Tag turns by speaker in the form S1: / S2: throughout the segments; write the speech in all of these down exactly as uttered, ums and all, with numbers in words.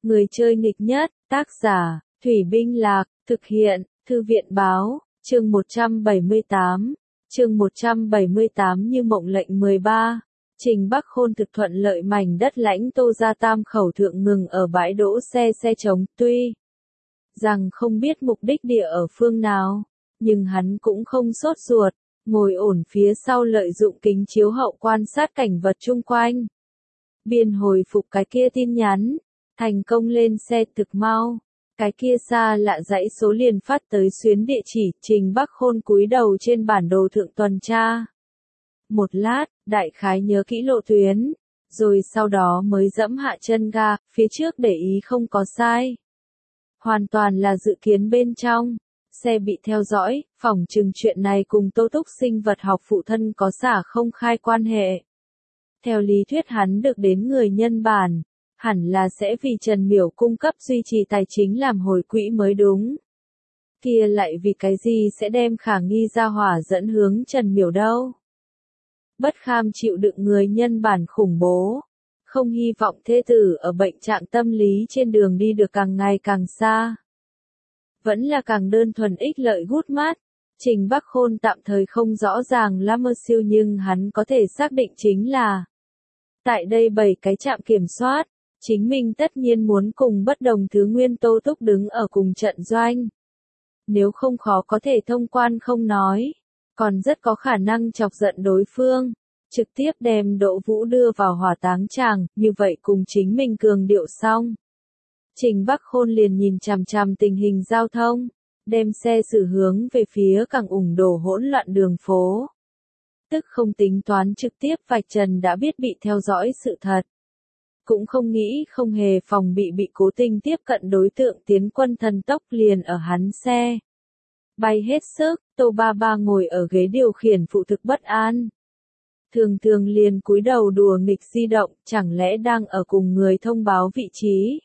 S1: Người chơi nghịch nhất, tác giả, Thủy Binh Lạc, thực hiện, Thư viện Báo, chương một trăm bảy mươi tám, chương một trăm bảy mươi tám như mộng lệnh mười ba. Trình Bắc Khôn thực thuận lợi mảnh đất lãnh Tô gia Tam khẩu thượng ngừng ở bãi đỗ xe xe trống, tuy rằng không biết mục đích địa ở phương nào, nhưng hắn cũng không sốt ruột, ngồi ổn phía sau lợi dụng kính chiếu hậu quan sát cảnh vật chung quanh. Biên hồi phục cái kia tin nhắn, thành công lên xe thực mau, cái kia xa lạ dãy số liền phát tới xuyến địa chỉ, Trình Bắc Khôn cúi đầu trên bản đồ thượng tuần tra. Một lát, đại khái nhớ kỹ lộ tuyến, rồi sau đó mới dẫm hạ chân ga, phía trước để ý không có sai. Hoàn toàn là dự kiến bên trong, xe bị theo dõi, phỏng chừng chuyện này cùng Tô Túc sinh vật học phụ thân có xả không khai quan hệ. Theo lý thuyết hắn được đến người nhân bản, hẳn là sẽ vì Trần Miểu cung cấp duy trì tài chính làm hồi quỹ mới đúng. Kia lại vì cái gì sẽ đem khả nghi ra hỏa dẫn hướng Trần Miểu đâu? Bất kham chịu đựng người nhân bản khủng bố, không hy vọng thê tử ở bệnh trạng tâm lý trên đường đi được càng ngày càng xa. Vẫn là càng đơn thuần ích lợi gút mát, Trình Bắc Khôn tạm thời không rõ ràng lắm siêu nhưng hắn có thể xác định chính là tại đây bảy cái trạm kiểm soát, chính mình tất nhiên muốn cùng bất đồng thứ nguyên Tô Túc đứng ở cùng trận doanh. Nếu không khó có thể thông quan không nói, còn rất có khả năng chọc giận đối phương, trực tiếp đem Đỗ Vũ đưa vào hỏa táng tràng, như vậy cùng chính mình cường điệu xong. Trình Bắc Khôn liền nhìn chằm chằm tình hình giao thông, đem xe xử hướng về phía càng ủng đổ hỗn loạn đường phố. Tức không tính toán trực tiếp vạch trần đã biết bị theo dõi sự thật. Cũng không nghĩ không hề phòng bị bị cố tình tiếp cận đối tượng tiến quân thần tốc liền ở hắn xe. Bay hết sức, Tô Ba Ba ngồi ở ghế điều khiển phụ thực bất an. Thường thường liền cúi đầu đùa nghịch di động, chẳng lẽ đang ở cùng người thông báo vị trí.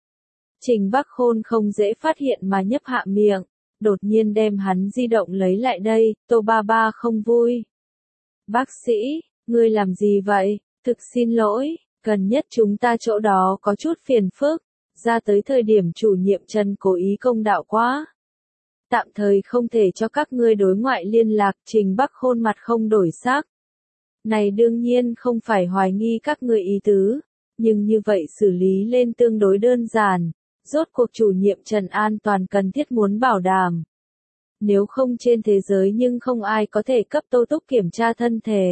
S1: Trình Bắc Khôn không dễ phát hiện mà nhấp hạ miệng, đột nhiên đem hắn di động lấy lại đây, Tô Ba Ba không vui. Bác sĩ, ngươi làm gì vậy? Thực xin lỗi, gần nhất chúng ta chỗ đó có chút phiền phức, ra tới thời điểm chủ nhiệm Trần cố ý công đạo quá. Tạm thời không thể cho các ngươi đối ngoại liên lạc, Trình Bắc Khôn mặt không đổi sắc. Này đương nhiên không phải hoài nghi các ngươi ý tứ, nhưng như vậy xử lý lên tương đối đơn giản, rốt cuộc chủ nhiệm Trần an toàn cần thiết muốn bảo đảm. Nếu không trên thế giới nhưng không ai có thể cấp Tô Túc kiểm tra thân thể.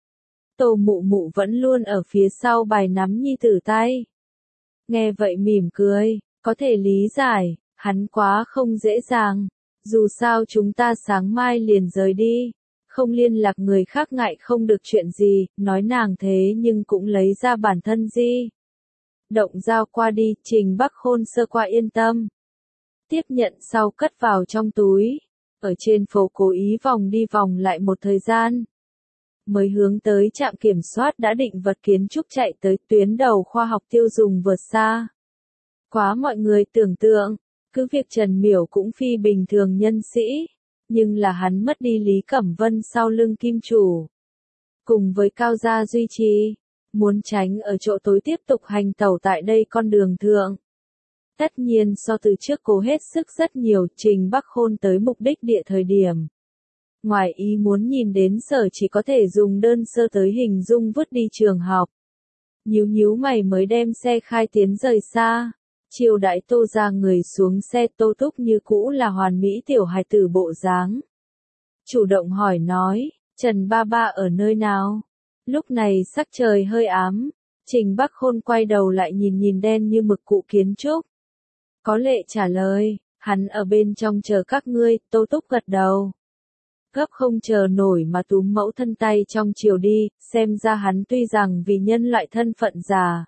S1: Tô Mụ Mụ vẫn luôn ở phía sau bài nắm nhi tử tay. Nghe vậy mỉm cười, có thể lý giải, hắn quá không dễ dàng. Dù sao chúng ta sáng mai liền rời đi, không liên lạc người khác ngại không được chuyện gì, nói nàng thế nhưng cũng lấy ra bản thân di. Động giao qua đi, Trình Bắc Khôn sơ qua yên tâm. Tiếp nhận sau cất vào trong túi, ở trên phố cố ý vòng đi vòng lại một thời gian. Mới hướng tới trạm kiểm soát đã định vật kiến trúc chạy tới tuyến đầu khoa học tiêu dùng vượt xa. Quá mọi người tưởng tượng. Cứ việc Trần Miểu cũng phi bình thường nhân sĩ, nhưng là hắn mất đi Lý Cẩm Vân sau lưng kim chủ. Cùng với Cao gia duy trì, muốn tránh ở chỗ tối tiếp tục hành tẩu tại đây con đường thượng. Tất nhiên so từ trước cố hết sức rất nhiều, Trình Bắc Khôn tới mục đích địa thời điểm. Ngoài ý muốn nhìn đến sở chỉ có thể dùng đơn sơ tới hình dung vứt đi trường học. Nhíu nhíu mày mới đem xe khai tiến rời xa. Chiêu đãi Tô ra người xuống xe, Tô Túc như cũ là hoàn mỹ tiểu hài tử bộ dáng. Chủ động hỏi nói, Trần Ba Ba ở nơi nào? Lúc này sắc trời hơi ám, Trình Bắc Khôn quay đầu lại nhìn nhìn đen như mực cụ kiến trúc. Có lệ trả lời, hắn ở bên trong chờ các ngươi, Tô Túc gật đầu. Gấp không chờ nổi mà túm mẫu thân tay trong chiều đi, xem ra hắn tuy rằng vì nhân loại thân phận già.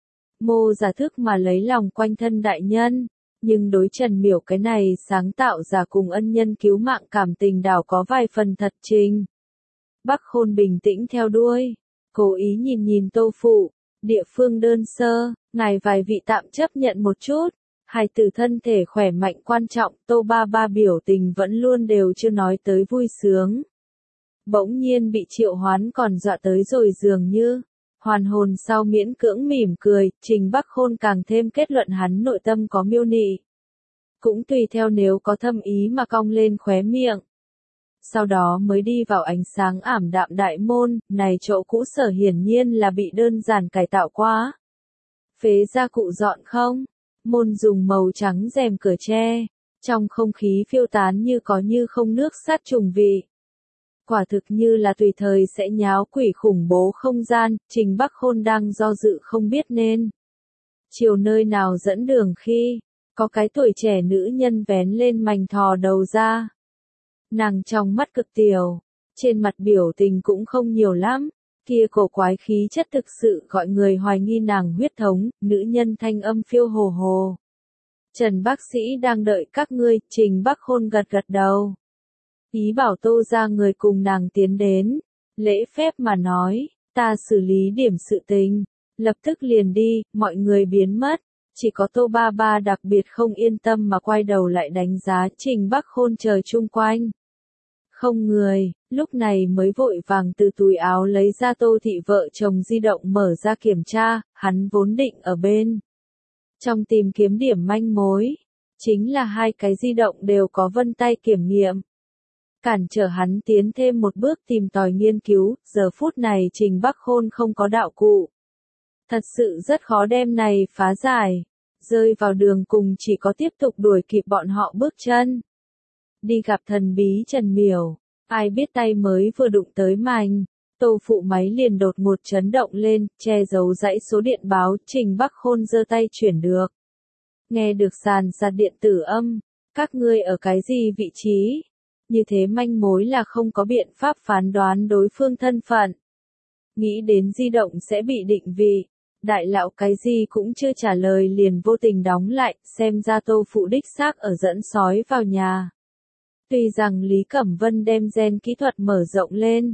S1: Mô giả thức mà lấy lòng quanh thân đại nhân, nhưng đối Trần Miểu cái này sáng tạo giả cùng ân nhân cứu mạng cảm tình đảo có vài phần thật trình. Bắc Khôn bình tĩnh theo đuôi, cố ý nhìn nhìn Tô Phụ, địa phương đơn sơ, ngài vài vị tạm chấp nhận một chút, hài tử thân thể khỏe mạnh quan trọng, Tô Ba Ba biểu tình vẫn luôn đều chưa nói tới vui sướng. Bỗng nhiên bị triệu hoán còn dọa tới rồi dường như. Hoàn hồn sau miễn cưỡng mỉm cười, Trình Bắc Khôn càng thêm kết luận hắn nội tâm có miêu nị. Cũng tùy theo nếu có thâm ý mà cong lên khóe miệng. Sau đó mới đi vào ánh sáng ảm đạm đại môn, này chỗ cũ sở hiển nhiên là bị đơn giản cải tạo quá. Phế gia cụ dọn không? Môn dùng màu trắng rèm cửa tre, trong không khí phiêu tán như có như không nước sát trùng vị. Quả thực như là tùy thời sẽ nháo quỷ khủng bố không gian, Trình Bắc Khôn đang do dự không biết nên chiều nơi nào dẫn đường khi có cái tuổi trẻ nữ nhân vén lên mành thò đầu ra. Nàng trong mắt cực tiểu, trên mặt biểu tình cũng không nhiều lắm, kia cổ quái khí chất thực sự gọi người hoài nghi nàng huyết thống, nữ nhân thanh âm phiêu hồ hồ. Trần bác sĩ đang đợi các ngươi, Trình Bắc Khôn gật gật đầu. Ý bảo Tô ra người cùng nàng tiến đến, lễ phép mà nói, ta xử lý điểm sự tình, lập tức liền đi, mọi người biến mất. Chỉ có Tô Ba Ba đặc biệt không yên tâm mà quay đầu lại đánh giá Trình Bắc Khôn trời chung quanh. Không người, lúc này mới vội vàng từ túi áo lấy ra Tô thị vợ chồng di động mở ra kiểm tra, hắn vốn định ở bên trong tìm kiếm điểm manh mối. Chính là hai cái di động đều có vân tay kiểm nghiệm. Cản trở hắn tiến thêm một bước tìm tòi nghiên cứu, giờ phút này Trình Bắc Khôn không có đạo cụ. Thật sự rất khó đem này phá giải. Rơi vào đường cùng chỉ có tiếp tục đuổi kịp bọn họ bước chân. Đi gặp thần bí Trần Miểu, ai biết tay mới vừa đụng tới mành, Tô phụ máy liền đột ngột chấn động lên, che giấu dãy số điện báo, Trình Bắc Khôn giơ tay chuyển được. Nghe được sàn sạt điện tử âm, các ngươi ở cái gì vị trí? Như thế manh mối là không có biện pháp phán đoán đối phương thân phận. Nghĩ đến di động sẽ bị định vị. Đại lão cái gì cũng chưa trả lời liền vô tình đóng lại, xem ra Tô phụ đích xác ở dẫn sói vào nhà. Tuy rằng Lý Cẩm Vân đem gen kỹ thuật mở rộng lên,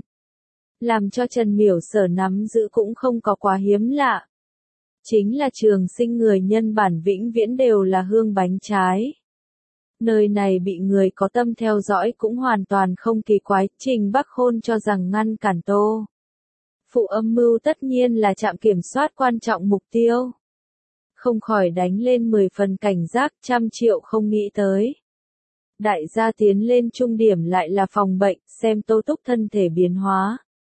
S1: làm cho Trần Miểu sở nắm giữ cũng không có quá hiếm lạ. Chính là trường sinh người nhân bản vĩnh viễn đều là hương bánh trái. Nơi này bị người có tâm theo dõi cũng hoàn toàn không kỳ quái, Trình Bắc Khôn cho rằng ngăn cản Tô phụ âm mưu tất nhiên là trạm kiểm soát quan trọng mục tiêu. Không khỏi đánh lên mười phần cảnh giác, trăm triệu không nghĩ tới. Đại gia tiến lên trung điểm lại là phòng bệnh, xem Tô Túc thân thể biến hóa.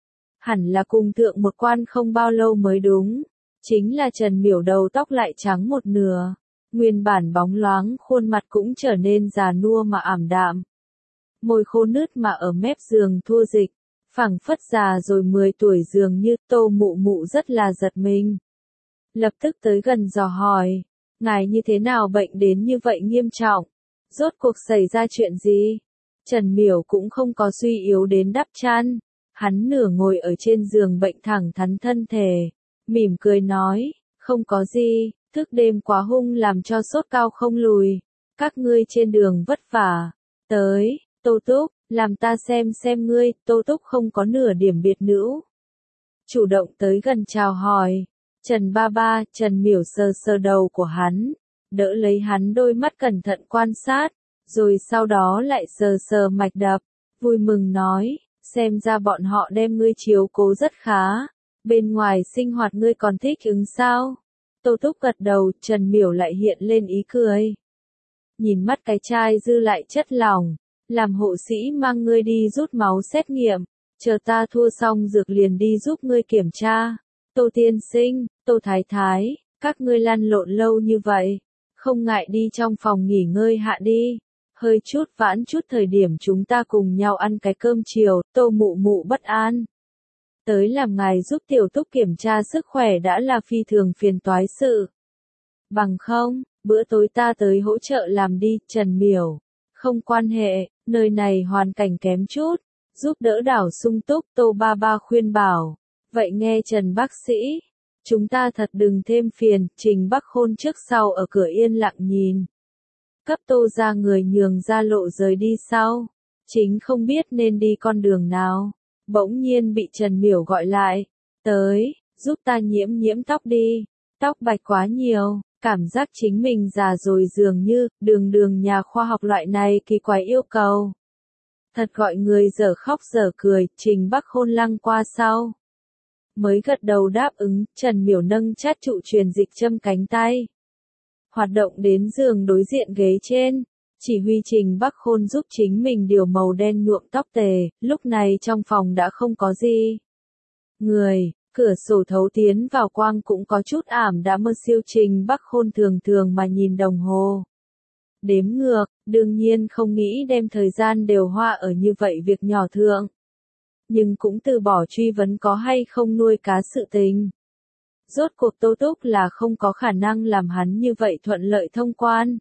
S1: Hẳn là cùng thượng một quan không bao lâu mới đúng. Chính là Trần Miểu đầu tóc lại trắng một nửa. Nguyên bản bóng loáng, khuôn mặt cũng trở nên già nua mà ảm đạm. Môi khô nứt mà ở mép giường thua dịch. Phảng phất già rồi mười tuổi dường như, Tô mụ mụ rất là giật mình. Lập tức tới gần dò hỏi, ngài như thế nào bệnh đến như vậy nghiêm trọng? Rốt cuộc xảy ra chuyện gì? Trần Miểu cũng không có suy yếu đến đắp chăn. Hắn nửa ngồi ở trên giường bệnh thẳng thắn thân thể. Mỉm cười nói, không có gì, thức đêm quá hung làm cho sốt cao không lùi. Các ngươi trên đường vất vả. Tới, Tô Túc, làm ta xem xem ngươi, Tô Túc không có nửa điểm biệt nữ. Chủ động tới gần chào hỏi. Trần Ba Ba, Trần Miểu sờ sờ đầu của hắn. Đỡ lấy hắn đôi mắt cẩn thận quan sát. Rồi sau đó lại sờ sờ mạch đập. Vui mừng nói, xem ra bọn họ đem ngươi chiếu cố rất khá. Bên ngoài sinh hoạt ngươi còn thích ứng sao? Tô Túc gật đầu, Trần Miểu lại hiện lên ý cười. Nhìn mắt cái chai dư lại chất lỏng. Làm hộ sĩ mang ngươi đi rút máu xét nghiệm, chờ ta thua xong dược liền đi giúp ngươi kiểm tra. Tô tiên sinh, Tô thái thái, các ngươi lăn lộn lâu như vậy, không ngại đi trong phòng nghỉ ngơi hạ đi. Hơi chút vãn chút thời điểm chúng ta cùng nhau ăn cái cơm chiều, Tô mụ mụ bất an. Tới làm ngài giúp tiểu Túc kiểm tra sức khỏe đã là phi thường phiền toái sự. Bằng không, bữa tối ta tới hỗ trợ làm đi, Trần Miểu. Không quan hệ, nơi này hoàn cảnh kém chút, giúp đỡ đảo sung túc, Tô Ba Ba khuyên bảo. Vậy nghe Trần bác sĩ, chúng ta thật đừng thêm phiền, Trình Bắc Khôn trước sau ở cửa yên lặng nhìn. Cấp Tô ra người nhường ra lộ rời đi sau, chính không biết nên đi con đường nào. Bỗng nhiên bị Trần Miểu gọi lại, tới, giúp ta nhiễm nhiễm tóc đi, tóc bạch quá nhiều. Cảm giác chính mình già rồi dường như, đường đường nhà khoa học loại này kỳ quái yêu cầu. Thật gọi người dở khóc dở cười, Trình Bắc Khôn lăng qua sau. mới gật đầu đáp ứng. Trần Miểu nâng chát trụ truyền dịch châm cánh tay. Hoạt động đến giường đối diện ghế trên. Chỉ huy Trình Bắc Khôn giúp chính mình điều màu đen nhuộm tóc tề, lúc này trong phòng đã không có gì. Người, cửa sổ thấu tiến vào quang cũng có chút ảm đã mơ siêu. Trình Bắc Khôn thường thường mà nhìn đồng hồ. Đếm ngược, đương nhiên không nghĩ đem thời gian đều hoa ở như vậy việc nhỏ thượng. Nhưng cũng từ bỏ truy vấn có hay không nuôi cá sự tình. Rốt cuộc Tô Túc là không có khả năng làm hắn như vậy thuận lợi thông quan.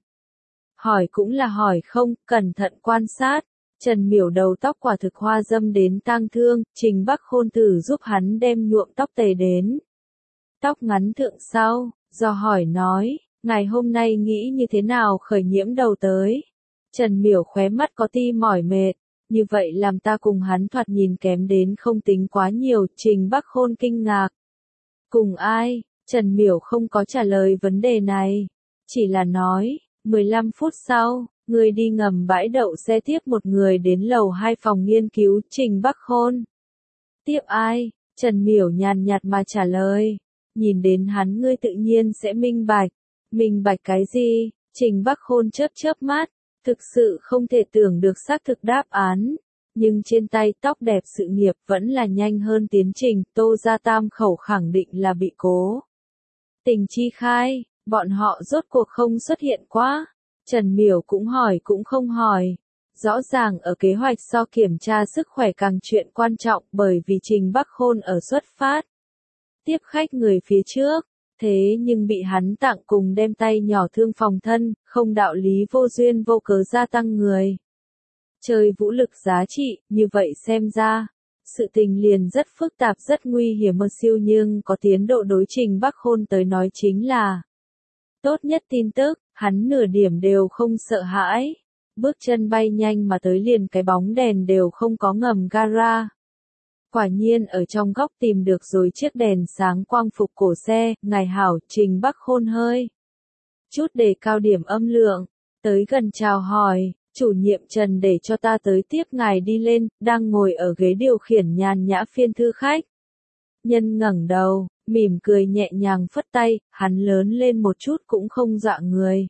S1: Hỏi cũng là hỏi không, cẩn thận quan sát. Trần Miểu đầu tóc quả thực hoa dâm đến tang thương, Trình Bắc Khôn thử giúp hắn đem nhuộm tóc tề đến. Tóc ngắn thượng sau, do hỏi nói, ngày hôm nay nghĩ như thế nào khởi nhiễm đầu tới. Trần Miểu khóe mắt có ti mỏi mệt, như vậy làm ta cùng hắn thoạt nhìn kém đến không tính quá nhiều. Trình Bắc Khôn kinh ngạc. Cùng ai? Trần Miểu không có trả lời vấn đề này, chỉ là nói, mười lăm phút sau, người đi ngầm bãi đậu xe tiếp một người đến lầu hai phòng nghiên cứu. Trình Bắc Khôn. Tiếp ai? Trần Miểu nhàn nhạt mà trả lời. Nhìn đến hắn ngươi tự nhiên sẽ minh bạch. Minh bạch cái gì? Trình Bắc Khôn chớp chớp mắt, thực sự không thể tưởng được xác thực đáp án. Nhưng trên tay tóc đẹp sự nghiệp vẫn là nhanh hơn tiến trình. Tô gia tam khẩu khẳng định là bị cố tình chi khai, bọn họ rốt cuộc không xuất hiện quá. Trần Miểu cũng hỏi cũng không hỏi. Rõ ràng ở kế hoạch so kiểm tra sức khỏe càng chuyện quan trọng, bởi vì Trình Bắc Khôn ở xuất phát tiếp khách người phía trước, thế nhưng bị hắn tặng cùng đem tay nhỏ thương phòng thân, không đạo lý vô duyên vô cớ gia tăng người chơi vũ lực giá trị. Như vậy xem ra, sự tình liền rất phức tạp rất nguy hiểm mơ siêu, nhưng có tiến độ đối Trình Bắc Khôn tới nói chính là tốt nhất tin tức. Hắn nửa điểm đều không sợ hãi, bước chân bay nhanh mà tới, liền cái bóng đèn đều không có ngầm gara. Quả nhiên ở trong góc tìm được rồi chiếc đèn sáng quang phục cổ xe. Ngài hảo. Trình Bắc Khôn hơi chút đề cao điểm âm lượng, tới gần chào hỏi, chủ nhiệm Trần để cho ta tới tiếp ngài đi lên. Đang ngồi ở ghế điều khiển nhàn nhã phiên thư khách nhân ngẩng đầu, mỉm cười nhẹ nhàng phất tay. Hắn lớn lên một chút cũng không dọa người,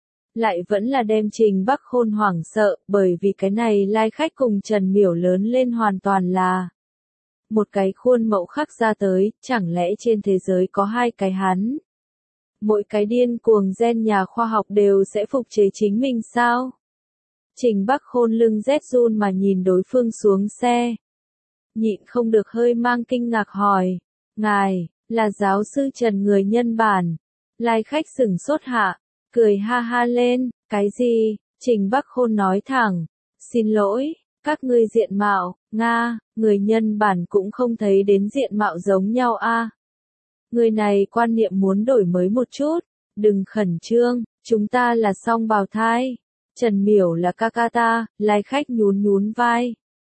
S1: lại vẫn là đem Trình Bắc Khôn hoảng sợ, bởi vì cái này lai khách cùng Trần Miểu lớn lên hoàn toàn là một cái khuôn mẫu khắc ra tới. Chẳng lẽ trên thế giới có hai cái hắn? Mỗi cái điên cuồng gen nhà khoa học đều sẽ phục chế chính mình sao? Trình Bắc Khôn lưng rét run mà nhìn đối phương xuống xe, nhịn không được hơi mang kinh ngạc hỏi, ngài là giáo sư Trần người nhân bản? Lai khách sửng sốt hạ, cười ha ha lên. Cái gì? Trình Bắc Khôn nói thẳng, xin lỗi, các ngươi diện mạo, Nga, người nhân bản cũng không thấy đến diện mạo giống nhau a. Người này quan niệm muốn đổi mới một chút, đừng khẩn trương, chúng ta là song bào thai. Trần Miểu là ca ca ta. Lai khách nhún nhún vai.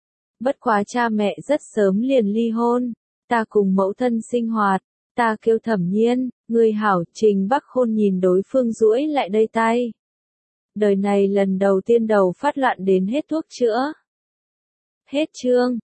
S1: Bất quá cha mẹ rất sớm liền ly hôn, ta cùng mẫu thân sinh hoạt, ta kêu Thẩm Nhiên. Người hảo. Trình Bắc Khôn nhìn đối phương duỗi lại đây tay. Đời này lần đầu tiên đầu phát loạn đến hết thuốc chữa. Hết chương.